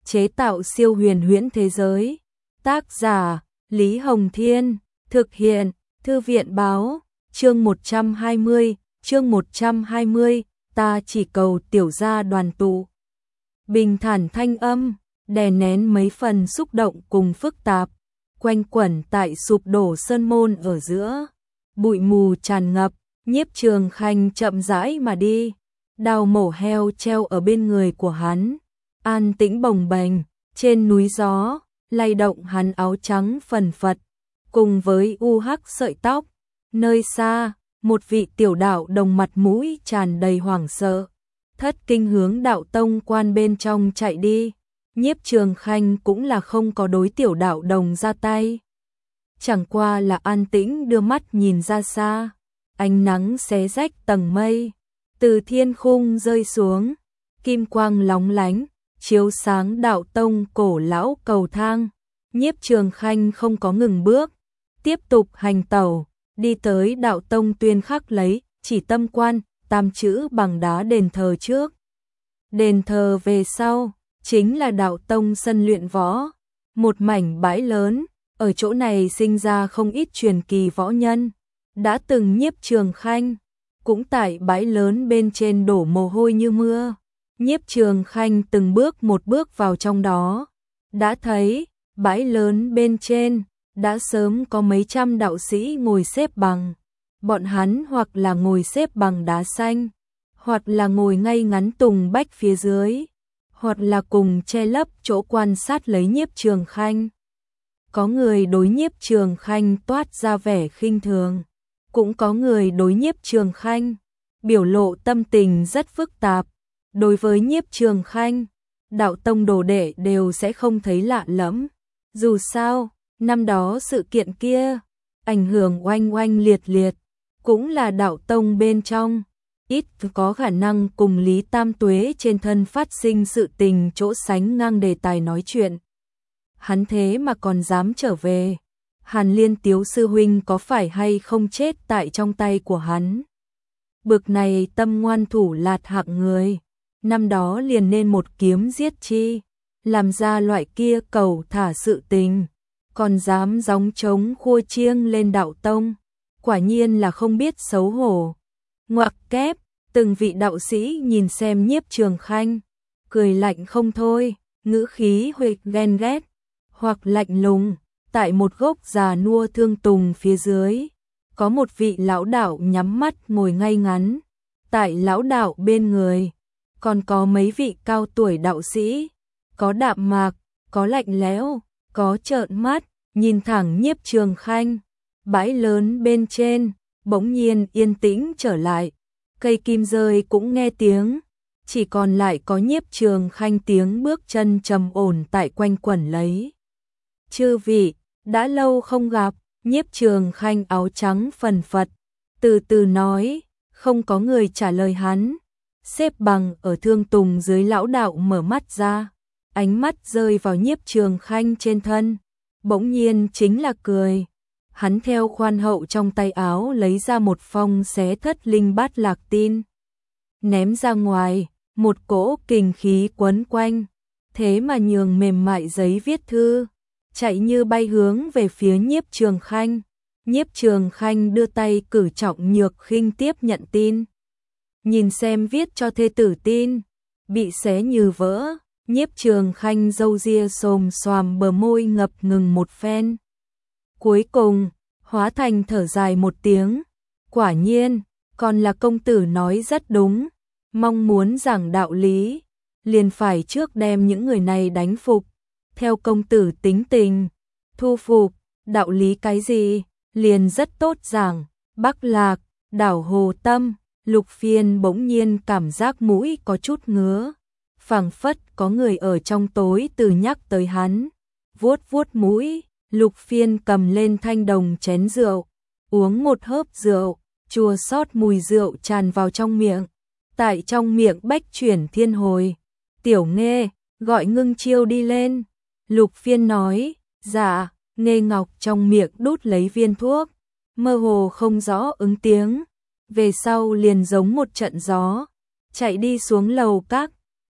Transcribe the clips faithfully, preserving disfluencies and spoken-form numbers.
chế tạo siêu huyền huyễn thế giới. Tác giả Lý Hồng Thiên, thực hiện Thư viện Báo. Chương một trăm hai mươi, chương một trăm hai mươi, ta chỉ cầu tiểu gia đoàn tụ. Bình thản thanh âm, đè nén mấy phần xúc động cùng phức tạp, quanh quẩn tại sụp đổ sơn môn ở giữa. Bụi mù tràn ngập, Nhiếp Trường Khanh chậm rãi mà đi, đao mổ heo treo ở bên người của hắn, an tĩnh bồng bềnh, trên núi gió, lay động hắn áo trắng phần phật, cùng với u hắc sợi tóc. Nơi xa, một vị tiểu đạo đồng mặt mũi tràn đầy hoảng sợ, thất kinh hướng đạo tông quan bên trong chạy đi. Nhiếp Trường Khanh cũng là không có đối tiểu đạo đồng ra tay, chẳng qua là an tĩnh đưa mắt nhìn ra xa. Ánh nắng xé rách tầng mây, từ thiên khung rơi xuống, kim quang lóng lánh, chiếu sáng đạo tông cổ lão cầu thang. Nhiếp Trường Khanh không có ngừng bước, tiếp tục hành tẩu, đi tới đạo tông tuyên khắc lấy chỉ tâm quan tam chữ bằng đá đền thờ trước. Đền thờ về sau, chính là đạo tông sân luyện võ, một mảnh bãi lớn, ở chỗ này sinh ra không ít truyền kỳ võ nhân. Đã từng Nhiếp Trường Khanh, cũng tại bãi lớn bên trên đổ mồ hôi như mưa. Nhiếp Trường Khanh từng bước một bước vào trong đó, đã thấy, bãi lớn bên trên, đã sớm có mấy trăm đạo sĩ ngồi xếp bằng. Bọn hắn hoặc là ngồi xếp bằng đá xanh, hoặc là ngồi ngay ngắn tùng bách phía dưới, hoặc là cùng che lấp chỗ quan sát lấy Nhiếp Trường Khanh. Có người đối Nhiếp Trường Khanh toát ra vẻ khinh thường, cũng có người đối Nhiếp Trường Khanh biểu lộ tâm tình rất phức tạp. Đối với Nhiếp Trường Khanh, đạo tông đồ đệ đều sẽ không thấy lạ lẫm. Dù sao, năm đó sự kiện kia, ảnh hưởng oanh oanh liệt liệt, cũng là đạo tông bên trong, ít có khả năng cùng Lý Tam Tuế trên thân phát sinh sự tình chỗ sánh ngang đề tài nói chuyện. Hắn thế mà còn dám trở về, Hàn Liên Tiếu sư huynh có phải hay không chết tại trong tay của hắn. Bực này tâm ngoan thủ lạt hạng người, năm đó liền nên một kiếm giết chi, làm ra loại kia cầu thả sự tình, còn dám gióng trống khua chiêng lên đạo tông, quả nhiên là không biết xấu hổ. Ngoặc kép, từng vị đạo sĩ nhìn xem Nhiếp Trường Khanh, cười lạnh không thôi, ngữ khí huỵch ghen ghét, hoặc lạnh lùng. Tại một gốc già nua thương tùng phía dưới, có một vị lão đạo nhắm mắt ngồi ngay ngắn. Tại lão đạo bên người, còn có mấy vị cao tuổi đạo sĩ, có đạm mạc, có lạnh lẽo, có trợn mắt, nhìn thẳng Nhiếp Trường Khanh. Bãi lớn bên trên, bỗng nhiên yên tĩnh trở lại, cây kim rơi cũng nghe tiếng, chỉ còn lại có Nhiếp Trường Khanh tiếng bước chân trầm ổn tại quanh quẩn lấy. Chư vị, đã lâu không gặp. Nhiếp Trường Khanh áo trắng phần phật, từ từ nói, không có người trả lời hắn. Xếp bằng ở thương tùng dưới lão đạo mở mắt ra, ánh mắt rơi vào Nhiếp Trường Khanh trên thân, bỗng nhiên chính là cười. Hắn theo khoan hậu trong tay áo lấy ra một phong xé thất linh bát lạc tin, ném ra ngoài, một cỗ kình khí quấn quanh, thế mà nhường mềm mại giấy viết thư, chạy như bay hướng về phía Nhiếp Trường Khanh. Nhiếp Trường Khanh đưa tay cử trọng nhược khinh tiếp nhận tin, nhìn xem viết cho thê tử tin, bị xé như vỡ. Nhiếp Trường Khanh râu ria xồm xoàm, bờ môi ngập ngừng một phen, cuối cùng hóa thành thở dài một tiếng. Quả nhiên, còn là công tử nói rất đúng, mong muốn giảng đạo lý, liền phải trước đem những người này đánh phục. Theo công tử tính tình, thu phục, đạo lý cái gì, liền rất tốt giảng. Bắc Lạc, đảo Hồ Tâm, Lục Phiên bỗng nhiên cảm giác mũi có chút ngứa, phảng phất có người ở trong tối từ nhắc tới hắn. Vuốt vuốt mũi, Lục Phiên cầm lên thanh đồng chén rượu, uống một hớp rượu, chua xót mùi rượu tràn vào trong miệng, tại trong miệng bách chuyển thiên hồi. Tiểu Nghê, gọi Ngưng Chiêu đi lên. Lục Phiên nói, dạ. Nghê Ngọc trong miệng đút lấy viên thuốc, mơ hồ không rõ ứng tiếng, về sau liền giống một trận gió, chạy đi xuống lầu các.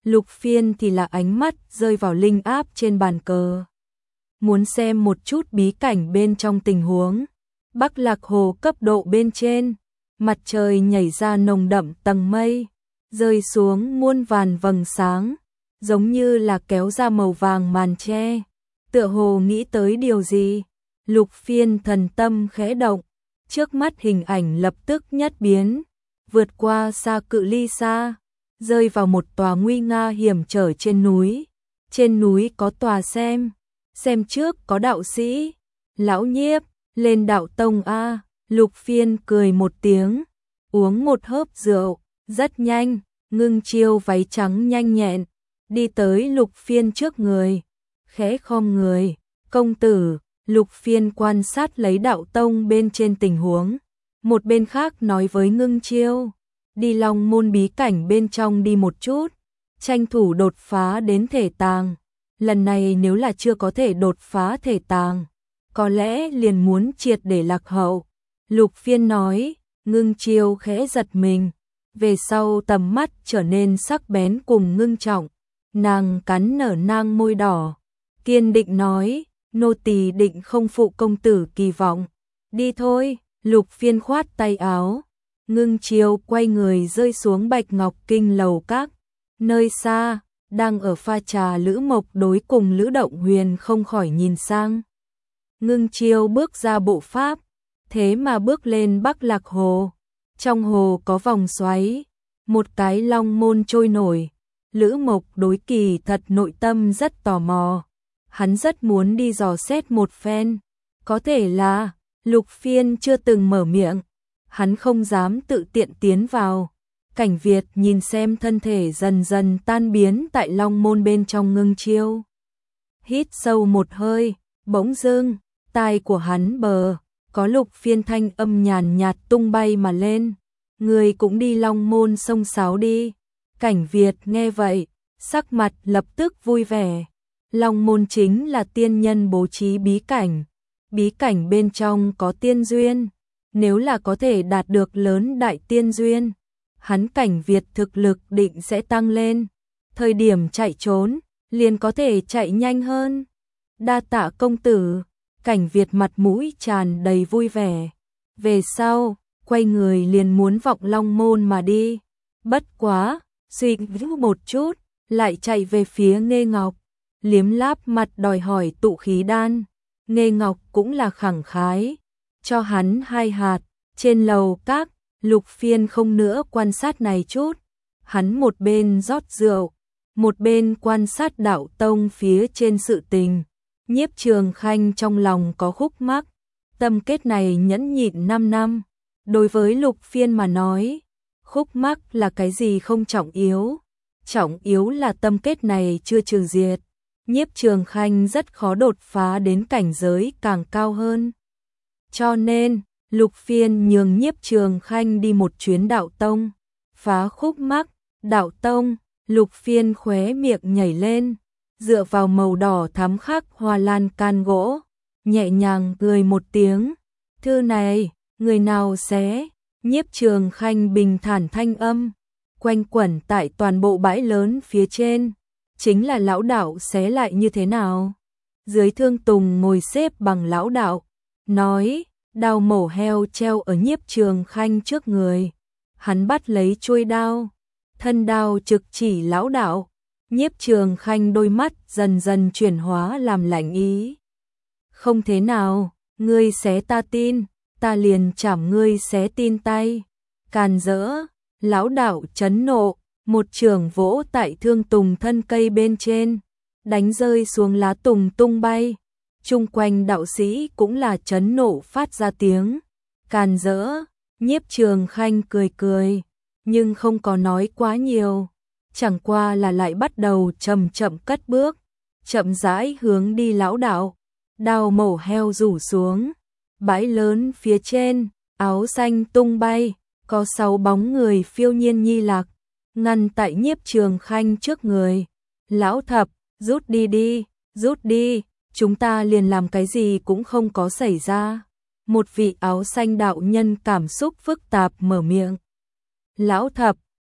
Lục Phiên thì là ánh mắt rơi vào linh áp trên bàn cờ. Muốn xem một chút bí cảnh bên trong tình huống. Bắc Lạc Hồ cấp độ bên trên, mặt trời nhảy ra nồng đậm tầng mây, rơi xuống muôn vàn vầng sáng, giống như là kéo ra màu vàng màn che. Tựa hồ nghĩ tới điều gì, Lục Phiên thần tâm khẽ động, trước mắt hình ảnh lập tức nhất biến, vượt qua xa cự ly xa, rơi vào một tòa nguy nga hiểm trở trên núi. Trên núi có tòa xem, xem trước có đạo sĩ, lão Nhiếp, lên đạo tông a. Lục Phiên cười một tiếng, uống một hớp rượu, rất nhanh, Ngưng Chiêu váy trắng nhanh nhẹn, đi tới Lục Phiên trước người, khẽ khom người, công tử. Lục Phiên quan sát lấy đạo tông bên trên tình huống, một bên khác nói với Ngưng Chiêu, đi Long môn bí cảnh bên trong đi một chút, tranh thủ đột phá đến thể tàng. Lần này nếu là chưa có thể đột phá thể tàng, có lẽ liền muốn triệt để lạc hậu. Lục Phiên nói, Ngưng Chiêu khẽ giật mình, về sau tầm mắt trở nên sắc bén cùng ngưng trọng, nàng cắn nở nang môi đỏ, kiên định nói, nô tỳ định không phụ công tử kỳ vọng. Đi thôi. Lục Phiên khoát tay áo, Ngưng Chiêu quay người rơi xuống Bạch Ngọc Kinh lầu các. Nơi xa, đang ở pha trà Lữ Mộc đối cùng Lữ Động Huyền không khỏi nhìn sang. Ngưng Chiêu bước ra bộ pháp, thế mà bước lên Bắc Lạc Hồ. Trong hồ có vòng xoáy, một cái long môn trôi nổi. Lữ Mộc đối kỳ thật nội tâm rất tò mò, hắn rất muốn đi dò xét một phen. Có thể là Lục Phiên chưa từng mở miệng, hắn không dám tự tiện tiến vào. Cảnh Việt nhìn xem thân thể dần dần tan biến tại long môn bên trong Ngưng Chiêu. Hít sâu một hơi, bỗng dưng, tai của hắn bờ, có Lục Phiên thanh âm nhàn nhạt tung bay mà lên. Người cũng đi long môn sông sáo đi. Cảnh Việt nghe vậy, sắc mặt lập tức vui vẻ. Long môn chính là tiên nhân bố trí bí cảnh. Bí cảnh bên trong có tiên duyên. Nếu là có thể đạt được lớn đại tiên duyên, hắn Cảnh Việt thực lực định sẽ tăng lên. Thời điểm chạy trốn, liền có thể chạy nhanh hơn. Đa tạ công tử. Cảnh Việt mặt mũi tràn đầy vui vẻ. Về sau, quay người liền muốn vọng long môn mà đi. Bất quá, suy nghĩ một chút, lại chạy về phía Nghê Ngọc, liếm láp mặt đòi hỏi tụ khí đan. Nghê Ngọc cũng là khẳng khái, cho hắn hai hạt. Trên lầu các, Lục Phiên không nữa quan sát này chút, hắn một bên rót rượu, một bên quan sát đạo tông phía trên sự tình. Nhiếp Trường Khanh trong lòng có khúc mắc, tâm kết này nhẫn nhịn năm năm, đối với Lục Phiên mà nói, khúc mắc là cái gì không trọng yếu, trọng yếu là tâm kết này chưa trừ diệt. Nhiếp Trường Khanh rất khó đột phá đến cảnh giới càng cao hơn. Cho nên, Lục Phiên nhường Nhiếp Trường Khanh đi một chuyến đạo tông, phá khúc mắc. Đạo tông, Lục Phiên khóe miệng nhảy lên, dựa vào màu đỏ thắm khắc hoa lan can gỗ, nhẹ nhàng cười một tiếng. Thư này, người nào xé? Nhiếp Trường Khanh bình thản thanh âm, quanh quẩn tại toàn bộ bãi lớn phía trên. Chính là lão đạo xé lại như thế nào? Dưới Thương Tùng ngồi xếp bằng lão đạo, nói, đao mổ heo treo ở Nhiếp Trường Khanh trước người. Hắn bắt lấy chuôi đao, thân đao trực chỉ lão đạo. Nhiếp Trường Khanh đôi mắt dần dần chuyển hóa làm lạnh ý. Không thế nào, ngươi xé ta tin, ta liền chảm ngươi xé tin tay. Càn rỡ, lão đạo chấn nộ, một trường vỗ tại Thương Tùng thân cây bên trên, đánh rơi xuống lá tùng tung bay. Chung quanh đạo sĩ cũng là chấn nộ phát ra tiếng. Càn rỡ, Nhiếp Trường Khanh cười cười, nhưng không có nói quá nhiều. Chẳng qua là lại bắt đầu chậm chậm cất bước, chậm rãi hướng đi lão đạo. Đao mổ heo rủ xuống, bãi lớn phía trên, áo xanh tung bay, có sáu bóng người phiêu nhiên nhi lạc, ngăn tại Nhiếp Trường Khanh trước người. Lão Thập, rút đi đi, rút đi, chúng ta liền làm cái gì cũng không có xảy ra. Một vị áo xanh đạo nhân cảm xúc phức tạp mở miệng. Lão Thập,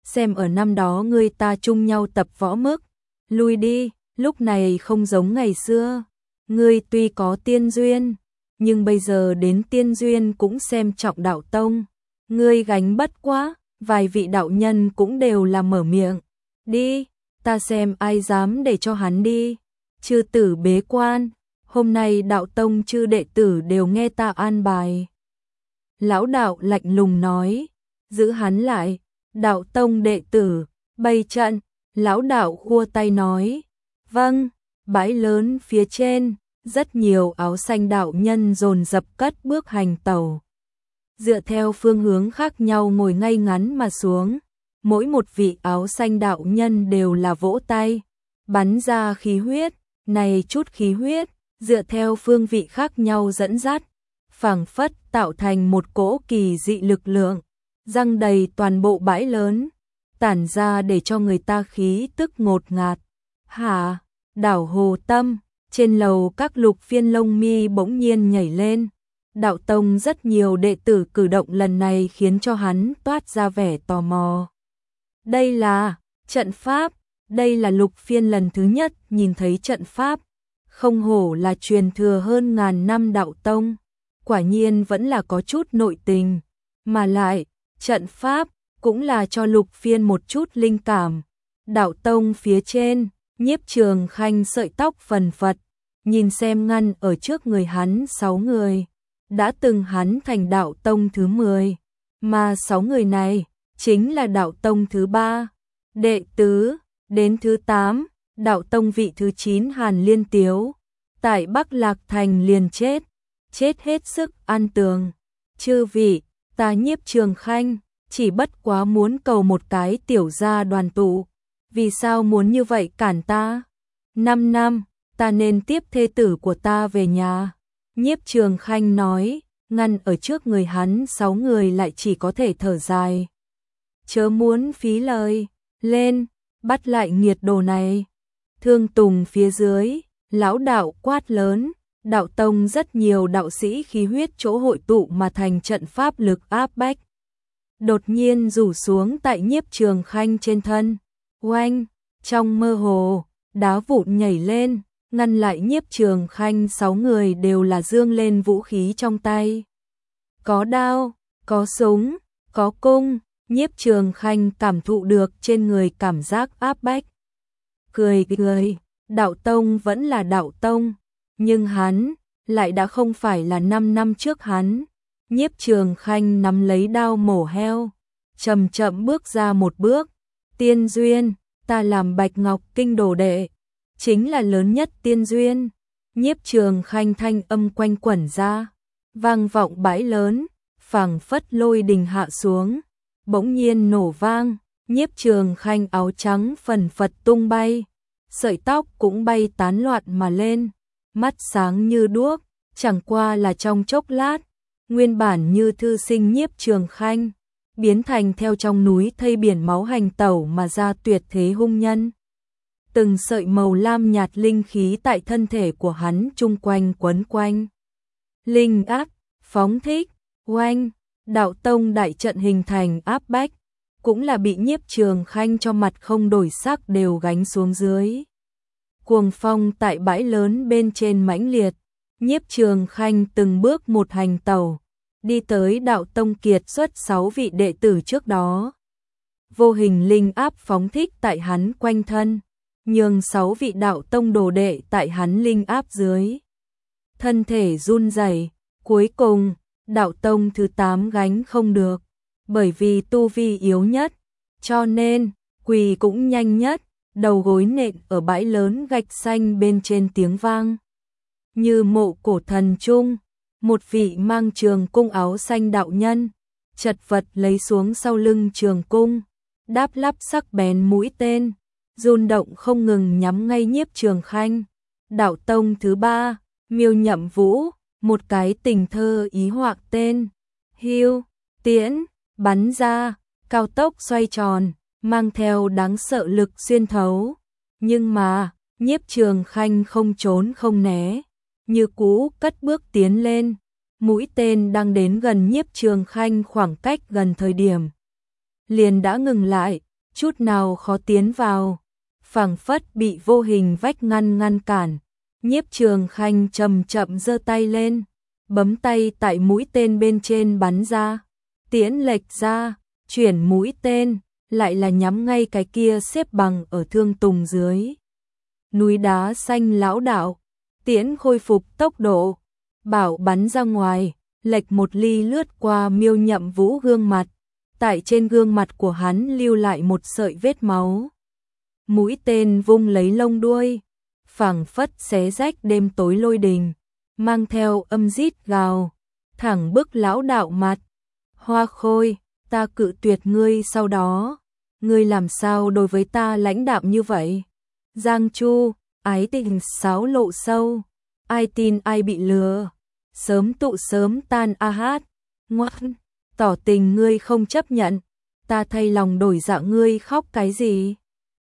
xem ở năm đó ngươi ta chung nhau tập võ mức, lui đi, lúc này không giống ngày xưa, ngươi tuy có tiên duyên, nhưng bây giờ đến tiên duyên cũng xem trọng đạo tông, ngươi gánh bất quá, vài vị đạo nhân cũng đều là mở miệng, đi, ta xem ai dám để cho hắn đi, chư tử bế quan, hôm nay đạo tông chư đệ tử đều nghe ta an bài. Lão đạo lạnh lùng nói, giữ hắn lại, đạo tông đệ tử, bày trận, lão đạo khua tay nói, vâng, bãi lớn phía trên, rất nhiều áo xanh đạo nhân dồn dập cất bước hành tẩu. Dựa theo phương hướng khác nhau ngồi ngay ngắn mà xuống, mỗi một vị áo xanh đạo nhân đều là vỗ tay, bắn ra khí huyết, này chút khí huyết, dựa theo phương vị khác nhau dẫn dắt, phảng phất tạo thành một cỗ kỳ dị lực lượng, răng đầy toàn bộ bãi lớn, tản ra để cho người ta khí tức ngột ngạt. Hả, đảo Hồ Tâm, trên lầu các lục phiên lông mi bỗng nhiên nhảy lên. Đạo tông rất nhiều đệ tử cử động lần này khiến cho hắn toát ra vẻ tò mò. Đây là trận pháp, đây là lục phiên lần thứ nhất nhìn thấy trận pháp, không hổ là truyền thừa hơn ngàn năm đạo tông, quả nhiên vẫn là có chút nội tình, mà lại, trận pháp cũng là cho lục phiên một chút linh cảm. Đạo tông phía trên, Nhiếp Trường Khanh sợi tóc phần phật, nhìn xem ngăn ở trước người hắn sáu người, đã từng hắn thành đạo tông thứ mười, mà sáu người này chính là đạo tông thứ ba, đệ tứ, đến thứ tám, đạo tông vị thứ chín Hàn Liên Tiếu, tại Bắc Lạc Thành liền chết, chết hết sức an tường. Chư vị, ta Nhiếp Trường Khanh, chỉ bất quá muốn cầu một cái tiểu gia đoàn tụ, vì sao muốn như vậy cản ta? Năm năm, ta nên tiếp thê tử của ta về nhà. Nhiếp Trường Khanh nói, ngăn ở trước người hắn sáu người lại chỉ có thể thở dài. Chớ muốn phí lời, lên, bắt lại nghiệt đồ này. Thương Tùng phía dưới, lão đạo quát lớn, đạo tông rất nhiều đạo sĩ khí huyết chỗ hội tụ mà thành trận pháp lực áp bách. Đột nhiên rủ xuống tại Nhiếp Trường Khanh trên thân, oanh, trong mơ hồ, đá vụn nhảy lên, ngăn lại Nhiếp Trường Khanh sáu người đều là dương lên vũ khí trong tay. Có đao, có súng, có cung, Nhiếp Trường Khanh cảm thụ được trên người cảm giác áp bách. Cười cười, đạo tông vẫn là đạo tông, nhưng hắn lại đã không phải là năm năm trước hắn. Nhiếp Trường Khanh nắm lấy đao mổ heo, chậm chậm bước ra một bước, tiên duyên, ta làm Bạch Ngọc Kinh đồ đệ, chính là lớn nhất tiên duyên. Nhiếp Trường Khanh thanh âm quanh quẩn ra, vang vọng bãi lớn, phảng phất lôi đình hạ xuống, bỗng nhiên nổ vang, Nhiếp Trường Khanh áo trắng phần phật tung bay, sợi tóc cũng bay tán loạn mà lên, mắt sáng như đuốc, chẳng qua là trong chốc lát, nguyên bản như thư sinh Nhiếp Trường Khanh, biến thành theo trong núi thây biển máu hành tẩu mà ra tuyệt thế hung nhân. Từng sợi màu lam nhạt linh khí tại thân thể của hắn chung quanh quấn quanh. Linh áp, phóng thích, oanh, đạo tông đại trận hình thành áp bách, cũng là bị Nhiếp Trường Khanh cho mặt không đổi sắc đều gánh xuống dưới. Cuồng phong tại bãi lớn bên trên mãnh liệt, Nhiếp Trường Khanh từng bước một hành tẩu, đi tới đạo tông kiệt xuất sáu vị đệ tử trước đó. Vô hình linh áp phóng thích tại hắn quanh thân, nhường sáu vị đạo tông đồ đệ tại hắn linh áp dưới. Thân thể run rẩy, cuối cùng, đạo tông thứ tám gánh không được, bởi vì tu vi yếu nhất, cho nên, quỳ cũng nhanh nhất, đầu gối nện ở bãi lớn gạch xanh bên trên tiếng vang. Như mộ cổ thần trung, một vị mang trường cung áo xanh đạo nhân, chật vật lấy xuống sau lưng trường cung, đáp lắp sắc bén mũi tên, run động không ngừng nhắm ngay Nhiếp Trường Khanh. Đạo tông thứ ba, Miêu Nhậm Vũ, một cái tình thơ ý họa tên, hưu, tiễn, bắn ra, cao tốc xoay tròn, mang theo đáng sợ lực xuyên thấu. Nhưng mà, Nhiếp Trường Khanh không trốn không né, như cũ cất bước tiến lên, mũi tên đang đến gần Nhiếp Trường Khanh khoảng cách gần thời điểm. Liền đã ngừng lại, chút nào khó tiến vào, phảng phất bị vô hình vách ngăn ngăn cản. Nhiếp Trường Khanh chậm chậm giơ tay lên, bấm tay tại mũi tên bên trên bắn ra, tiễn lệch ra, chuyển mũi tên, lại là nhắm ngay cái kia xếp bằng ở Thương Tùng dưới núi đá xanh lão đạo. Tiễn khôi phục tốc độ, bảo bắn ra ngoài, lệch một ly lướt qua Miêu Nhậm Vũ gương mặt, tại trên gương mặt của hắn lưu lại một sợi vết máu. Mũi tên vung lấy lông đuôi, phảng phất xé rách đêm tối lôi đình, mang theo âm rít gào, thẳng bức lão đạo mặt. Hoa Khôi, ta cự tuyệt ngươi sau đó, ngươi làm sao đối với ta lãnh đạm như vậy? Giang Chu, ái tình sáo lộ sâu, ai tin ai bị lừa, sớm tụ sớm tan a hát, ngoan, tỏ tình ngươi không chấp nhận, ta thay lòng đổi dạ ngươi khóc cái gì?